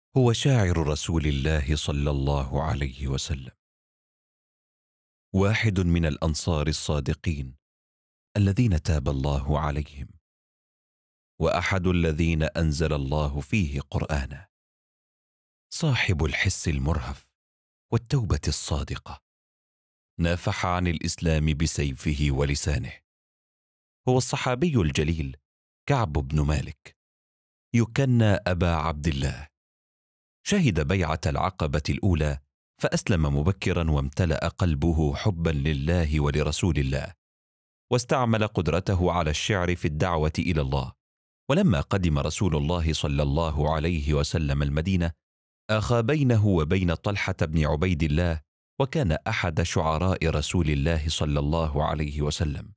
هو شاعر رسول الله صلى الله عليه وسلم، واحد من الأنصار الصادقين الذين تاب الله عليهم، وأحد الذين أنزل الله فيه قرآنا، صاحب الحس المرهف والتوبة الصادقة، نافح عن الإسلام بسيفه ولسانه. هو الصحابي الجليل كعب بن مالك، يكنى أبا عبد الله. شهد بيعة العقبة الأولى فأسلم مبكرا، وامتلأ قلبه حبا لله ولرسول الله، واستعمل قدرته على الشعر في الدعوة إلى الله. ولما قدم رسول الله صلى الله عليه وسلم المدينة، آخى بينه وبين طلحة بن عبيد الله، وكان أحد شعراء رسول الله صلى الله عليه وسلم.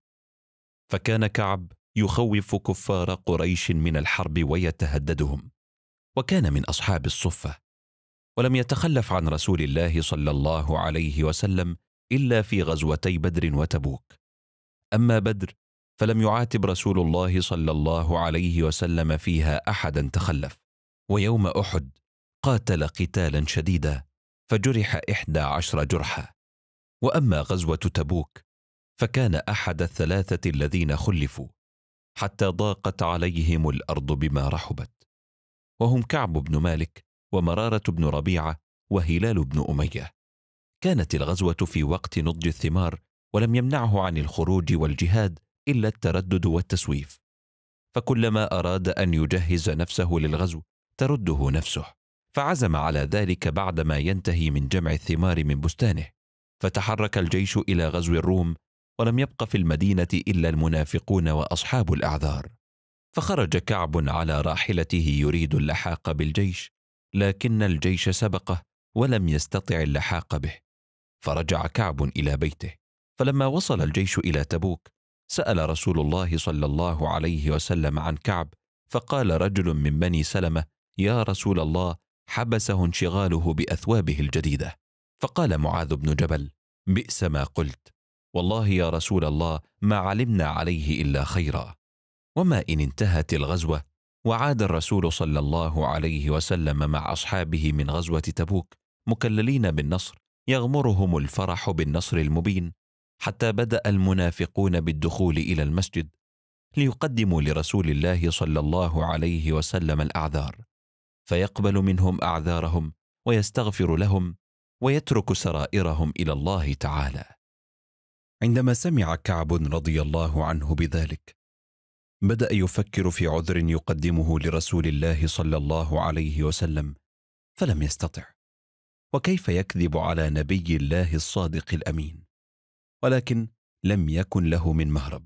فكان كعب يخوف كفار قريش من الحرب ويتهددهم، وكان من أصحاب الصفة، ولم يتخلف عن رسول الله صلى الله عليه وسلم إلا في غزوتي بدر وتبوك. أما بدر فلم يعاتب رسول الله صلى الله عليه وسلم فيها أحدا تخلف. ويوم أحد قاتل قتالا شديدا فجرح 11 جرحا. وأما غزوة تبوك فكان أحد الثلاثة الذين خلفوا، حتى ضاقت عليهم الأرض بما رحبت، وهم كعب بن مالك ومرارة بن ربيعة وهلال بن أمية. كانت الغزوة في وقت نضج الثمار، ولم يمنعه عن الخروج والجهاد إلا التردد والتسويف، فكلما أراد أن يجهز نفسه للغزو ترده نفسه، فعزم على ذلك بعدما ينتهي من جمع الثمار من بستانه. فتحرك الجيش إلى غزو الروم، ولم يبق في المدينة إلا المنافقون وأصحاب الأعذار. فخرج كعب على راحلته يريد اللحاق بالجيش، لكن الجيش سبقه ولم يستطع اللحاق به، فرجع كعب إلى بيته. فلما وصل الجيش إلى تبوك سأل رسول الله صلى الله عليه وسلم عن كعب، فقال رجل من بني سلمة: يا رسول الله، حبسه انشغاله بأثوابه الجديدة. فقال معاذ بن جبل: بئس ما قلت، والله يا رسول الله ما علمنا عليه إلا خيرا. وما إن انتهت الغزوة وعاد الرسول صلى الله عليه وسلم مع أصحابه من غزوة تبوك مكللين بالنصر، يغمرهم الفرح بالنصر المبين، حتى بدأ المنافقون بالدخول إلى المسجد ليقدموا لرسول الله صلى الله عليه وسلم الأعذار، فيقبل منهم أعذارهم ويستغفر لهم ويترك سرائرهم إلى الله تعالى. عندما سمع كعب رضي الله عنه بذلك بدأ يفكر في عذر يقدمه لرسول الله صلى الله عليه وسلم، فلم يستطع، وكيف يكذب على نبي الله الصادق الأمين؟ ولكن لم يكن له من مهرب،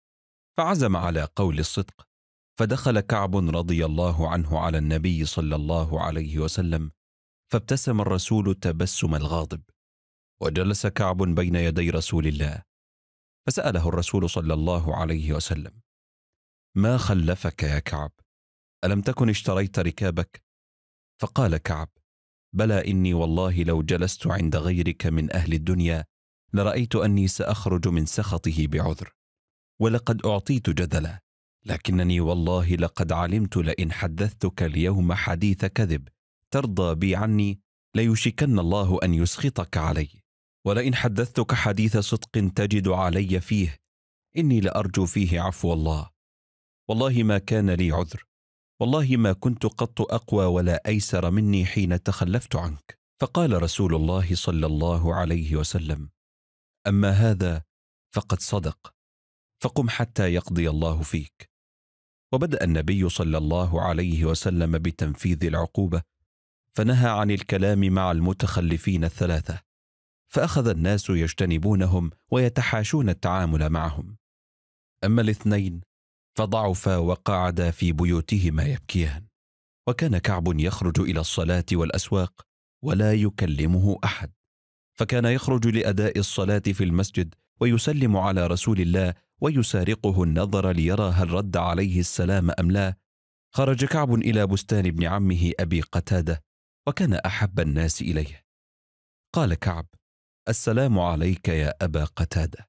فعزم على قول الصدق. فدخل كعب رضي الله عنه على النبي صلى الله عليه وسلم، فابتسم الرسول تبسم الغاضب، وجلس كعب بين يدي رسول الله، فسأله الرسول صلى الله عليه وسلم: ما خلفك يا كعب؟ ألم تكن اشتريت ركابك؟ فقال كعب: بلى، إني والله لو جلست عند غيرك من أهل الدنيا لرأيت أني سأخرج من سخطه بعذر، ولقد أعطيت جدلا، لكنني والله لقد علمت لئن حدثتك اليوم حديث كذب ترضى بي عني ليشكن الله أن يسخطك علي، ولئن حدثتك حديث صدق تجد علي فيه إني لأرجو فيه عفو الله. والله ما كان لي عذر، والله ما كنت قط أقوى ولا أيسر مني حين تخلفت عنك. فقال رسول الله صلى الله عليه وسلم: أما هذا فقد صدق، فقم حتى يقضي الله فيك. وبدأ النبي صلى الله عليه وسلم بتنفيذ العقوبة، فنهى عن الكلام مع المتخلفين الثلاثة، فأخذ الناس يجتنبونهم ويتحاشون التعامل معهم. أما الاثنين فضعفا وقعدا في بيوتهما يبكيان. وكان كعب يخرج إلى الصلاة والأسواق ولا يكلمه أحد، فكان يخرج لأداء الصلاة في المسجد ويسلم على رسول الله ويسارقه النظر ليرى هل رد عليه السلام أم لا. خرج كعب إلى بستان ابن عمه أبي قتادة، وكان أحب الناس إليه. قال كعب: السلام عليك يا أبا قتادة،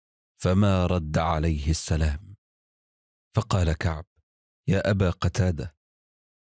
فما رد عليه السلام. فقال كعب: يا أبا قتادة،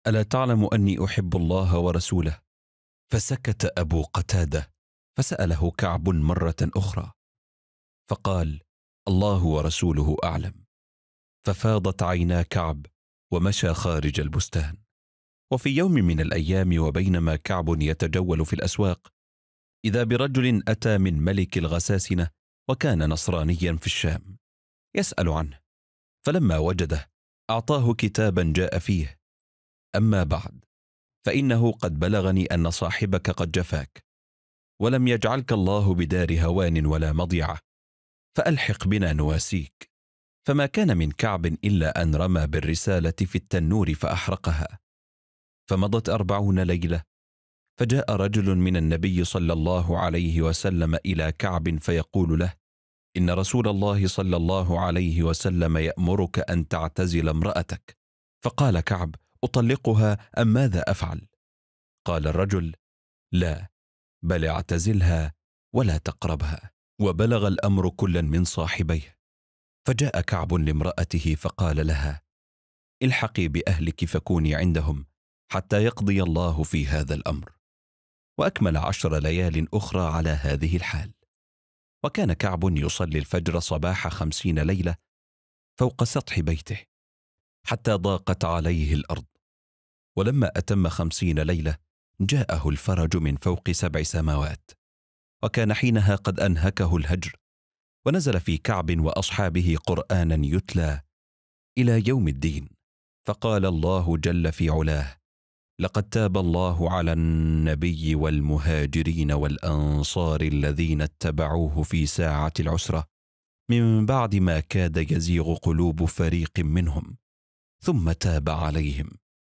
ألا تعلم أني أحب الله ورسوله؟ فسكت أبو قتادة، فسأله كعب مرة أخرى فقال: الله ورسوله أعلم. ففاضت عينا كعب ومشى خارج البستان. وفي يوم من الأيام وبينما كعب يتجول في الأسواق، إذا برجل أتى من ملك الغساسنة وكان نصرانيا في الشام يسأل عنه، فلما وجده أعطاه كتابا جاء فيه: أما بعد، فإنه قد بلغني أن صاحبك قد جفاك، ولم يجعلك الله بدار هوان ولا مضيعة، فألحق بنا نواسيك. فما كان من كعب إلا أن رمى بالرسالة في التنور فأحرقها. فمضت 40 ليلة، فجاء رجل من النبي صلى الله عليه وسلم إلى كعب فيقول له: إن رسول الله صلى الله عليه وسلم يأمرك أن تعتزل امرأتك. فقال كعب: أطلقها أم ماذا أفعل؟ قال الرجل: لا، بل اعتزلها ولا تقربها. وبلغ الأمر كلا من صاحبيه، فجاء كعب لامرأته فقال لها: الحقي بأهلك فكوني عندهم حتى يقضي الله في هذا الأمر. وأكمل 10 ليال أخرى على هذه الحال. وكان كعب يصلي الفجر صباح 50 ليلة فوق سطح بيته حتى ضاقت عليه الأرض. ولما أتم 50 ليلة جاءه الفرج من فوق 7 سماوات. وكان حينها قد أنهكه الهجر، ونزل في كعب وأصحابه قرآنا يتلى إلى يوم الدين. فقال الله جل في علاه: لقد تاب الله على النبي والمهاجرين والأنصار الذين اتبعوه في ساعة العسرة من بعد ما كاد يزيغ قلوب فريق منهم ثم تاب عليهم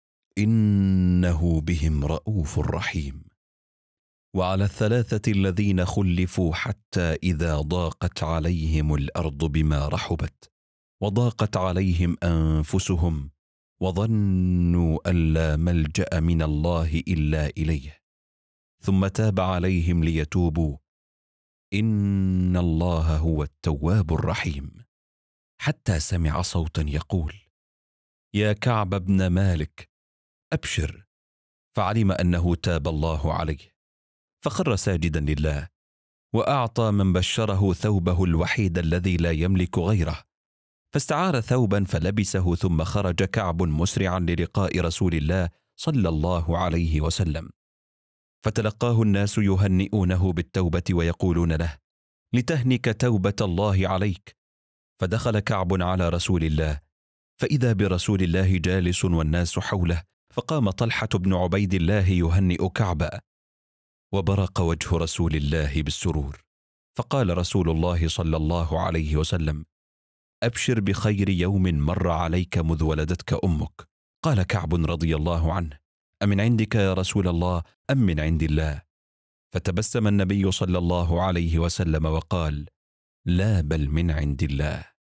إنه بهم رؤوف رحيم. وعلى الثلاثة الذين خلفوا حتى إذا ضاقت عليهم الأرض بما رحبت وضاقت عليهم أنفسهم وظنوا أن لا ملجأ من الله إلا إليه ثم تاب عليهم ليتوبوا إن الله هو التواب الرحيم. حتى سمع صوتا يقول: يا كعب بن مالك أبشر. فعلم أنه تاب الله عليه، فخر ساجدا لله، وأعطى من بشره ثوبه الوحيد الذي لا يملك غيره، فاستعار ثوبا فلبسه، ثم خرج كعب مسرعا للقاء رسول الله صلى الله عليه وسلم. فتلقاه الناس يهنئونه بالتوبة ويقولون له: لتهنك توبة الله عليك. فدخل كعب على رسول الله، فإذا برسول الله جالس والناس حوله، فقام طلحة بن عبيد الله يهنئ كعبا، وبرق وجه رسول الله بالسرور. فقال رسول الله صلى الله عليه وسلم: أبشر بخير يوم مر عليك مذ ولدتك أمك. قال كعب رضي الله عنه: أمن عندك يا رسول الله أم من عند الله؟ فتبسم النبي صلى الله عليه وسلم وقال: لا، بل من عند الله.